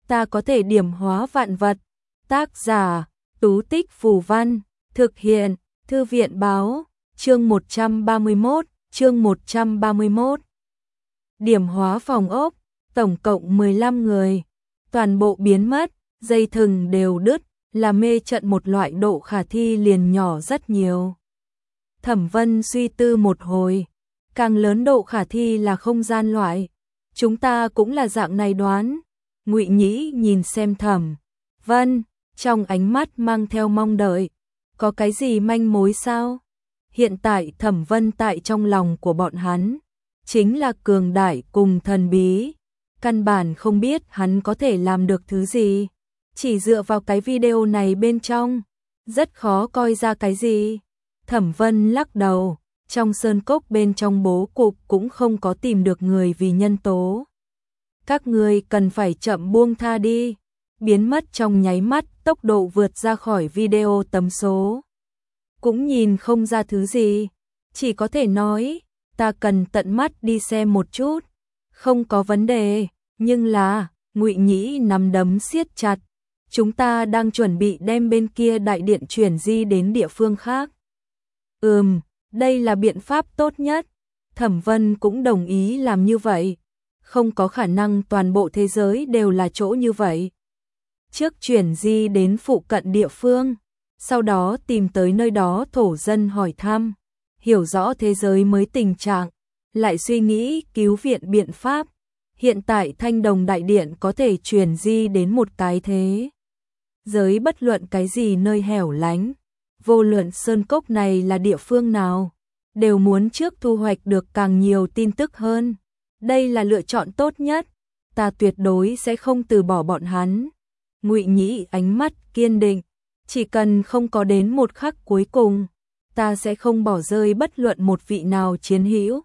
ta có thể điểm hóa vạn vật. Tác giả, Tú Tích Phù Văn, thực hiện, Thư viện Báo, chương 131. Điểm hóa phòng ốc, tổng cộng 15 người, toàn bộ biến mất, dây thừng đều đứt, là mê trận một loại độ khả thi liền nhỏ rất nhiều. Thẩm Vân suy tư một hồi, càng lớn độ khả thi là không gian loại, chúng ta cũng là dạng này đoán. Ngụy Nhĩ nhìn xem Thẩm Vân, trong ánh mắt mang theo mong đợi, có cái gì manh mối sao? Hiện tại Thẩm Vân tại trong lòng của bọn hắn, chính là cường đại cùng thần bí, căn bản không biết hắn có thể làm được thứ gì, chỉ dựa vào cái video này bên trong, rất khó coi ra cái gì. Thẩm Vân lắc đầu, trong sơn cốc bên trong bố cục cũng không có tìm được người vì nhân tố. Các ngươi cần phải chậm buông tha đi, biến mất trong nháy mắt, tốc độ vượt ra khỏi video tấm số. Cũng nhìn không ra thứ gì, chỉ có thể nói, ta cần tận mắt đi xem một chút, không có vấn đề, nhưng là, Ngụy Nhĩ nắm đấm siết chặt, chúng ta đang chuẩn bị đem bên kia đại điện chuyển di đến địa phương khác. Đây là biện pháp tốt nhất, Thẩm Vân cũng đồng ý làm như vậy, không có khả năng toàn bộ thế giới đều là chỗ như vậy. Trước chuyển di đến phụ cận địa phương, sau đó tìm tới nơi đó thổ dân hỏi thăm, hiểu rõ thế giới mới tình trạng, lại suy nghĩ cứu viện biện pháp. Hiện tại Thanh Đồng Đại Điện có thể chuyển di đến một cái thế giới bất luận cái gì nơi hẻo lánh, vô luận sơn cốc này là địa phương nào, đều muốn trước thu hoạch được càng nhiều tin tức hơn. Đây là lựa chọn tốt nhất, ta tuyệt đối sẽ không từ bỏ bọn hắn. Ngụy Nhĩ ánh mắt kiên định, chỉ cần không có đến một khắc cuối cùng, ta sẽ không bỏ rơi bất luận một vị nào chiến hữu.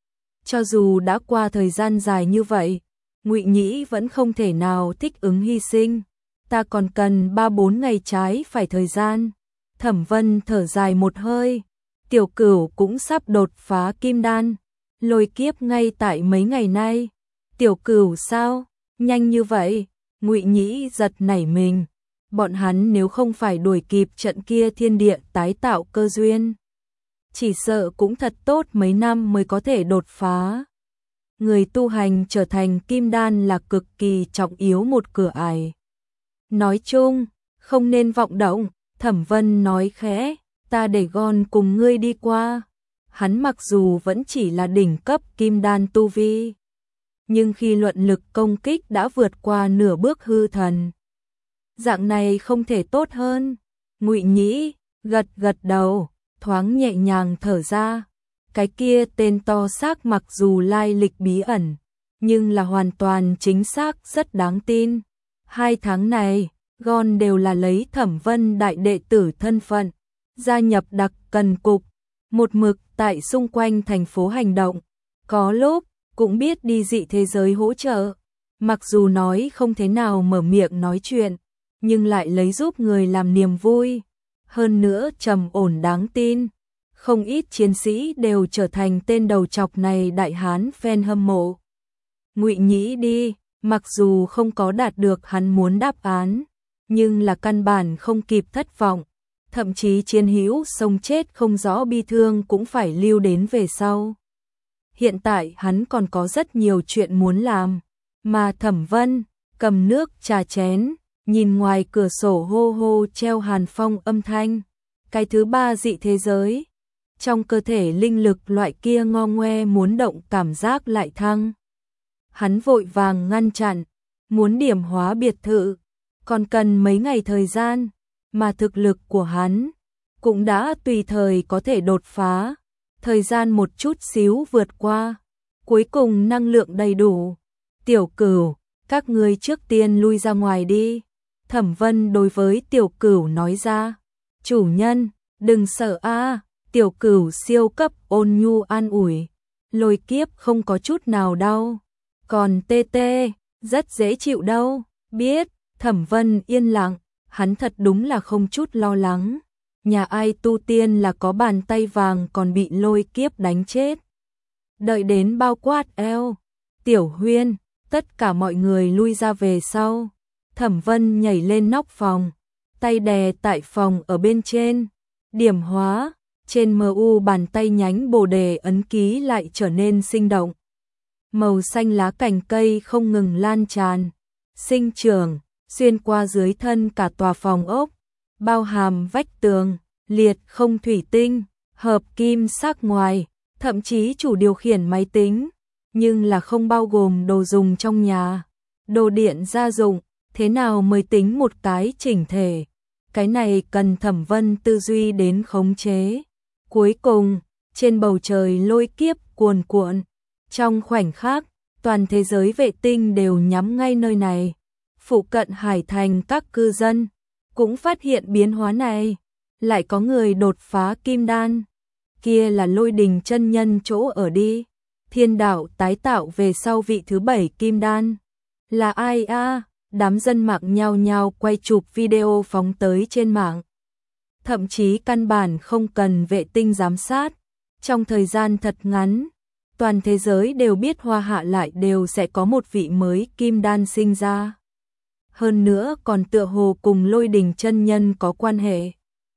Cho dù đã qua thời gian dài như vậy, Ngụy Nhĩ vẫn không thể nào thích ứng hy sinh. Ta còn cần 3-4 ngày trái phải thời gian. Thẩm Vân thở dài một hơi, Tiểu Cửu cũng sắp đột phá kim đan, lôi kiếp ngay tại mấy ngày nay. Tiểu Cửu sao? Nhanh như vậy? Ngụy Nhĩ giật nảy mình. Bọn hắn nếu không phải đuổi kịp trận kia thiên địa tái tạo cơ duyên, chỉ sợ cũng thật tốt mấy năm mới có thể đột phá. Người tu hành trở thành kim đan là cực kỳ trọng yếu một cửa ải. Nói chung, không nên vọng động, Thẩm Vân nói khẽ, ta để Gon cùng ngươi đi qua. Hắn mặc dù vẫn chỉ là đỉnh cấp kim đan tu vi, nhưng khi luận lực công kích đã vượt qua nửa bước hư thần. Dạng này không thể tốt hơn. Ngụy Nhĩ gật đầu, thoáng nhẹ nhàng thở ra. Cái kia tên to xác mặc dù lai lịch bí ẩn, nhưng là hoàn toàn chính xác rất đáng tin. 2 tháng này, Gon đều là lấy Thẩm Vân đại đệ tử thân phận, gia nhập đặc cần cục, một mực tại xung quanh thành phố hành động. Có lúc, cũng biết đi dị thế giới hỗ trợ. Mặc dù nói không thế nào mở miệng nói chuyện, nhưng lại lấy giúp người làm niềm vui. Hơn nữa trầm ổn đáng tin. Không ít chiến sĩ đều trở thành tên đầu chọc này đại hán fan hâm mộ. Ngụy Nhĩ đi, mặc dù không có đạt được hắn muốn đáp án, nhưng là căn bản không kịp thất vọng. Thậm chí chiến hữu sống chết không rõ bi thương cũng phải lưu đến về sau. Hiện tại hắn còn có rất nhiều chuyện muốn làm, mà Thẩm Vân cầm nước trà chén, nhìn ngoài cửa sổ hô hô treo hàn phong âm thanh. Cái thứ 3 dị thế giới, trong cơ thể linh lực loại kia ngo ngoe muốn động cảm giác lại thăng. Hắn vội vàng ngăn chặn, muốn điểm hóa biệt thự, còn cần mấy ngày thời gian, mà thực lực của hắn cũng đã tùy thời có thể đột phá. Thời gian một chút xíu vượt qua, cuối cùng năng lượng đầy đủ. Tiểu Cửu, các ngươi trước tiên lui ra ngoài đi. Thẩm Vân đối với Tiểu Cửu nói ra. Chủ nhân, đừng sợ a. Tiểu Cửu siêu cấp ôn nhu an ủi. Lôi kiếp không có chút nào đau. Còn tê tê, rất dễ chịu đâu. Biết, Thẩm Vân yên lặng, hắn thật đúng là không chút lo lắng. Nhà ai tu tiên là có bàn tay vàng còn bị lôi kiếp đánh chết. Đợi đến bao quát eo. Tiểu Huyên, tất cả mọi người lui ra về sau. Thẩm Vân nhảy lên nóc phòng, tay đè tại phòng ở bên trên, điểm hóa, trên MU bàn tay nhánh bồ đề ấn ký lại trở nên sinh động. Màu xanh lá cành cây không ngừng lan tràn, sinh trưởng, xuyên qua dưới thân cả tòa phòng ốc, bao hàm vách tường, liệt không thủy tinh, hợp kim sắc ngoài, thậm chí chủ điều khiển máy tính, nhưng là không bao gồm đồ dùng trong nhà, đồ điện gia dụng, thế nào mới tính một cái chỉnh thể. Cái này cần Thẩm Vân tư duy đến khống chế. Cuối cùng, trên bầu trời lôi kiếp cuồn cuộn, trong khoảnh khắc, toàn thế giới vệ tinh đều nhắm ngay nơi này. Phụ cận hải thành các cư dân cũng phát hiện biến hóa này, lại có người đột phá kim đan. Kia là Lôi Đình chân nhân chỗ ở đi. Thiên đạo tái tạo về sau vị thứ 7 kim đan. Là ai a? Đám dân mạng nhao nhao quay chụp video phóng tới trên mạng. Thậm chí căn bản không cần vệ tinh giám sát. Trong thời gian thật ngắn, toàn thế giới đều biết Hoa Hạ lại đều sẽ có một vị mới kim đan sinh ra. Hơn nữa còn tựa hồ cùng Lôi Đình chân nhân có quan hệ.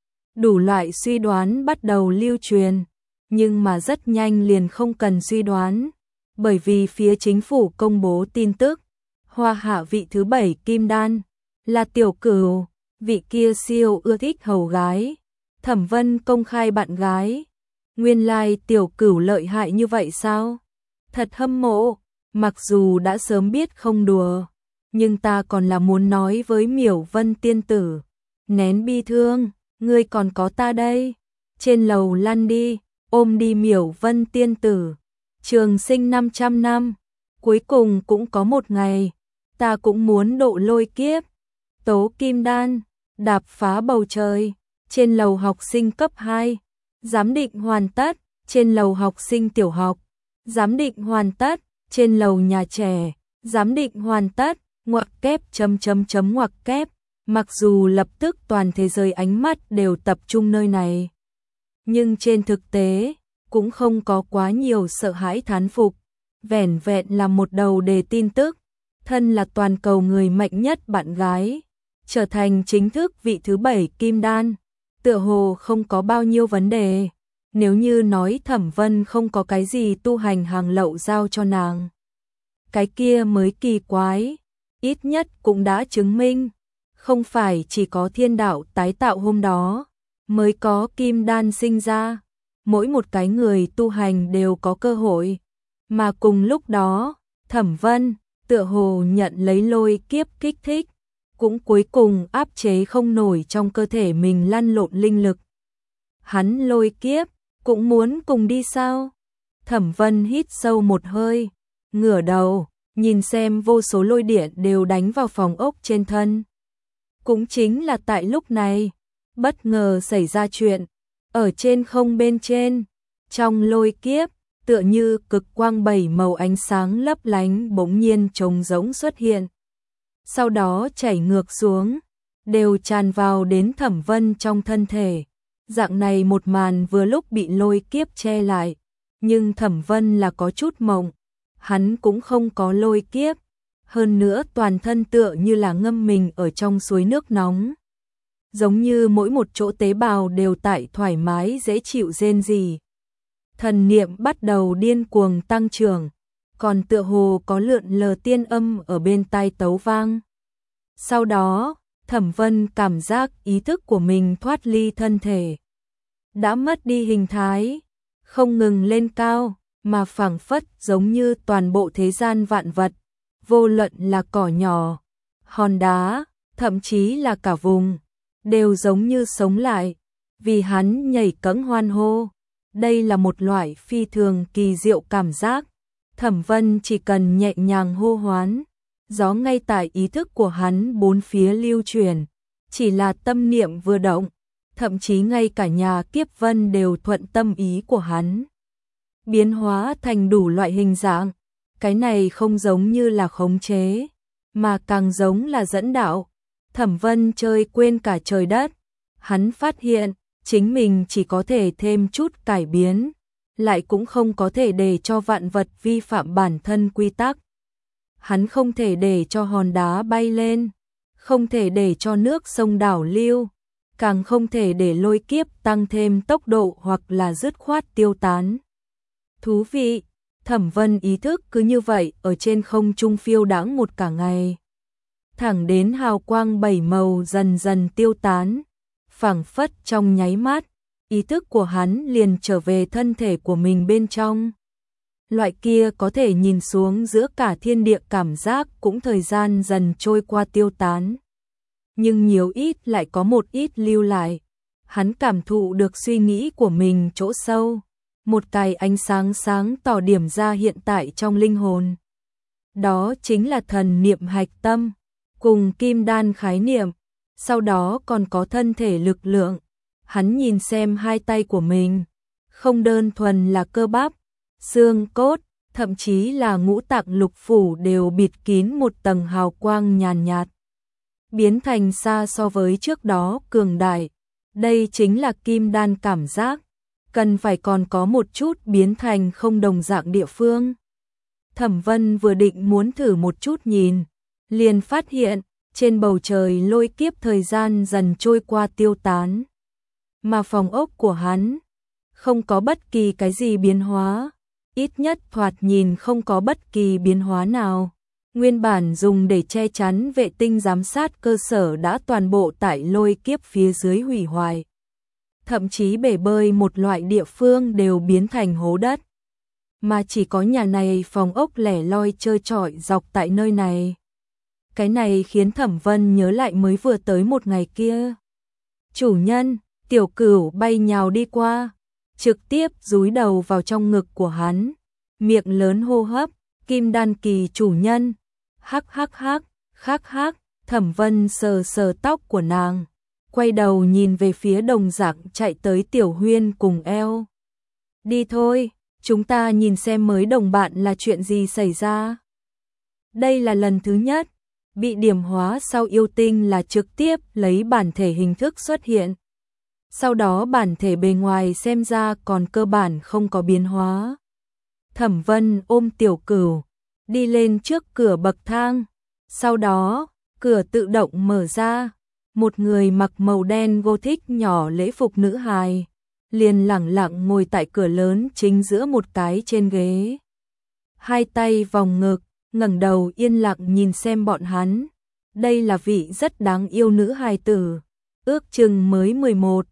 Đủ loại suy đoán bắt đầu lưu truyền, nhưng mà rất nhanh liền không cần suy đoán, bởi vì phía chính phủ công bố tin tức, Hoa Hạ vị thứ 7 kim đan là Tiểu Cửu, vị kia siêu ưa thích hầu gái, Thẩm Vân công khai bạn gái. Nguyên lai Tiểu Cửu lợi hại như vậy sao? Thật hâm mộ, mặc dù đã sớm biết không đùa, nhưng ta còn là muốn nói với Miểu Vân tiên tử, nén bi thương, ngươi còn có ta đây. Trên lầu lăn đi, ôm đi Miểu Vân tiên tử. Trường sinh 500 năm, cuối cùng cũng có một ngày, ta cũng muốn độ lôi kiếp. Tố kim đan, đạp phá bầu trời, trên lầu học sinh cấp 2, giám định hoàn tất, trên lầu học sinh tiểu học, giám định hoàn tất, trên lầu nhà trẻ, giám định hoàn tất, ngoặc kép ngoặc kép. Mặc dù lập tức toàn thế giới ánh mắt đều tập trung nơi này, nhưng trên thực tế cũng không có quá nhiều sợ hãi thán phục, vẻn vẹn là một đầu đề tin tức, thân là toàn cầu người mạnh nhất bạn gái, trở thành chính thức vị thứ 7 kim đan, tựa hồ không có bao nhiêu vấn đề. Nếu như nói Thẩm Vân không có cái gì tu hành hàng lậu giao cho nàng, cái kia mới kỳ quái, ít nhất cũng đã chứng minh, không phải chỉ có thiên đạo tái tạo hôm đó mới có kim đan sinh ra, mỗi một cái người tu hành đều có cơ hội, mà cùng lúc đó, Thẩm Vân tựa hồ nhận lấy lôi kiếp kích thích, cũng cuối cùng áp chế không nổi trong cơ thể mình lăn lộn linh lực. Hắn lôi kiếp, cũng muốn cùng đi sao? Thẩm Vân hít sâu một hơi, ngửa đầu, nhìn xem vô số lôi điện đều đánh vào phòng ốc trên thân. Cũng chính là tại lúc này, bất ngờ xảy ra chuyện, ở trên không bên trên, trong lôi kiếp, tựa như cực quang 7 màu ánh sáng lấp lánh bỗng nhiên trống rỗng xuất hiện. Sau đó chảy ngược xuống, đều tràn vào đến Thẩm Vân trong thân thể. Dạng này một màn vừa lúc bị lôi kiếp che lại, nhưng Thẩm Vân là có chút mộng, hắn cũng không có lôi kiếp, hơn nữa toàn thân tựa như là ngâm mình ở trong suối nước nóng. Giống như mỗi một chỗ tế bào đều tại thoải mái dễ chịu rên rỉ. Thần niệm bắt đầu điên cuồng tăng trưởng, còn tựa hồ có lượn lờ tiên âm ở bên tai tấu vang. Sau đó, Thẩm Vân cảm giác ý thức của mình thoát ly thân thể, đã mất đi hình thái, không ngừng lên cao, mà phảng phất giống như toàn bộ thế gian vạn vật, vô luận là cỏ nhỏ, hòn đá, thậm chí là cả vùng, đều giống như sống lại, vì hắn nhảy cẫng hoan hô. Đây là một loại phi thường kỳ diệu cảm giác. Thẩm Vân chỉ cần nhẹ nhàng hô hoán, gió ngay tại ý thức của hắn bốn phía lưu truyền, chỉ là tâm niệm vừa động, thậm chí ngay cả nhà kiếp vân đều thuận tâm ý của hắn, biến hóa thành đủ loại hình dạng. Cái này không giống như là khống chế, mà càng giống là dẫn đạo. Thẩm Vân chơi quên cả trời đất, hắn phát hiện chính mình chỉ có thể thêm chút cải biến, lại cũng không có thể để cho vạn vật vi phạm bản thân quy tắc. Hắn không thể để cho hòn đá bay lên, không thể để cho nước sông đảo lưu, càng không thể để lôi kiếp tăng thêm tốc độ hoặc là dứt khoát tiêu tán. Thú vị, Thẩm Vân ý thức cứ như vậy ở trên không trung phiêu đãng một cả ngày. Thẳng đến hào quang bảy màu dần dần tiêu tán, phảng phất trong nháy mắt, ý thức của hắn liền trở về thân thể của mình bên trong. Loại kia có thể nhìn xuống giữa cả thiên địa cảm giác cũng thời gian dần trôi qua tiêu tán. Nhưng nhiều ít lại có một ít lưu lại. Hắn cảm thụ được suy nghĩ của mình chỗ sâu. Một cái ánh sáng sáng tỏ điểm ra hiện tại trong linh hồn. Đó chính là thần niệm hạch tâm, cùng kim đan khái niệm, sau đó còn có thân thể lực lượng. Hắn nhìn xem hai tay của mình, không đơn thuần là cơ bắp, xương cốt, thậm chí là ngũ tạng lục phủ đều bịt kín một tầng hào quang nhàn nhạt, biến thành xa so với trước đó cường đại. Đây chính là kim đan cảm giác, cần phải còn có một chút biến thành không đồng dạng địa phương. Thẩm Vân vừa định muốn thử một chút nhìn, liền phát hiện trên bầu trời lôi kiếp thời gian dần trôi qua tiêu tán. Mà phòng ốc của hắn không có bất kỳ cái gì biến hóa, ít nhất thoạt nhìn không có bất kỳ biến hóa nào. Nguyên bản dùng để che chắn vệ tinh giám sát cơ sở đã toàn bộ tại lôi kiếp phía dưới hủy hoại. Thậm chí bể bơi một loại địa phương đều biến thành hố đất. Mà chỉ có nhà này phòng ốc lẻ loi trơ trọi dọc tại nơi này. Cái này khiến Thẩm Vân nhớ lại mới vừa tới một ngày kia. Chủ nhân, Tiểu Cửu bay nhào đi qua, trực tiếp dúi đầu vào trong ngực của hắn, miệng lớn hô hấp, kim đan kỳ chủ nhân. Hắc hắc hắc, hắc hắc, Thẩm Vân sờ sờ tóc của nàng, quay đầu nhìn về phía đồng dạng chạy tới Tiểu Huyên cùng eo. Đi thôi, chúng ta nhìn xem mới đồng bạn là chuyện gì xảy ra. Đây là lần thứ nhất, bị điểm hóa sau yêu tinh là trực tiếp lấy bản thể hình thức xuất hiện. Sau đó bản thể bề ngoài xem ra còn cơ bản không có biến hóa. Thẩm Vân ôm Tiểu Cửu, đi lên trước cửa bậc thang. Sau đó, cửa tự động mở ra. Một người mặc màu đen gothic nhỏ lễ phục nữ hài, liền lẳng lặng ngồi tại cửa lớn chính giữa một cái trên ghế. Hai tay vòng ngực, ngẩng đầu yên lặng nhìn xem bọn hắn. Đây là vị rất đáng yêu nữ hài tử, ước chừng mới 11,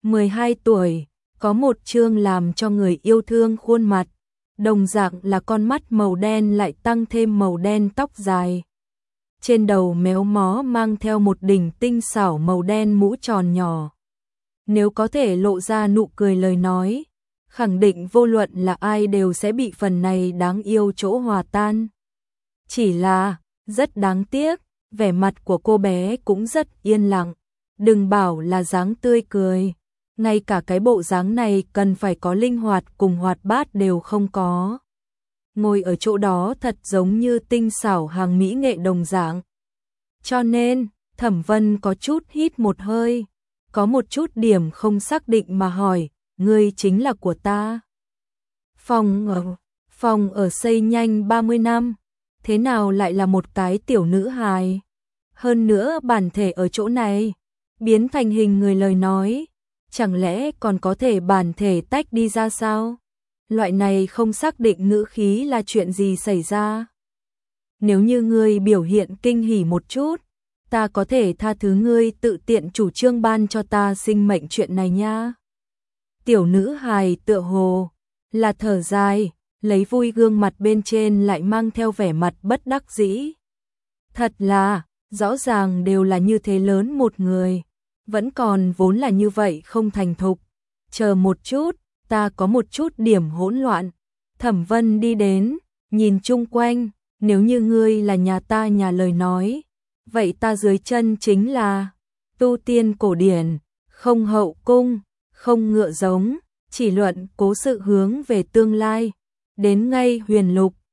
12 tuổi, có một trương làm cho người yêu thương khuôn mặt. Đồng dạng là con mắt màu đen lại tăng thêm màu đen tóc dài. Trên đầu méo mó mang theo một đỉnh tinh xảo màu đen mũ tròn nhỏ. Nếu có thể lộ ra nụ cười lời nói, khẳng định vô luận là ai đều sẽ bị phần này đáng yêu chỗ hòa tan. Chỉ là, rất đáng tiếc, vẻ mặt của cô bé cũng rất yên lặng. Đừng bảo là dáng tươi cười. Ngay cả cái bộ dáng này cần phải có linh hoạt cùng hoạt bát đều không có. Ngồi ở chỗ đó thật giống như tinh xảo hàng mỹ nghệ đồng dạng. Cho nên, Thẩm Vân có chút hít một hơi, có một chút điểm không xác định mà hỏi, ngươi chính là của ta. Phòng ở xây nhanh 30 năm, thế nào lại là một cái tiểu nữ hài? Hơn nữa bản thể ở chỗ này, biến thành hình người lời nói. Chẳng lẽ còn có thể bản thể tách đi ra sao? Loại này không xác định ngữ khí là chuyện gì xảy ra. Nếu như ngươi biểu hiện kinh hỉ một chút, ta có thể tha thứ ngươi tự tiện chủ trương ban cho ta sinh mệnh chuyện này nha. Tiểu nữ hài tựa hồ là thở dài, lấy vui gương mặt bên trên lại mang theo vẻ mặt bất đắc dĩ. Thật là, rõ ràng đều là như thế lớn một người. Vẫn còn vốn là như vậy không thành thục. Chờ một chút, ta có một chút điểm hỗn loạn. Thẩm Vân đi đến, nhìn chung quanh, nếu như ngươi là nhà ta nhà lời nói, vậy ta dưới chân chính là tu tiên cổ điển, không hậu cung, không ngựa giống, chỉ luận cố sự hướng về tương lai, đến ngay huyền lục,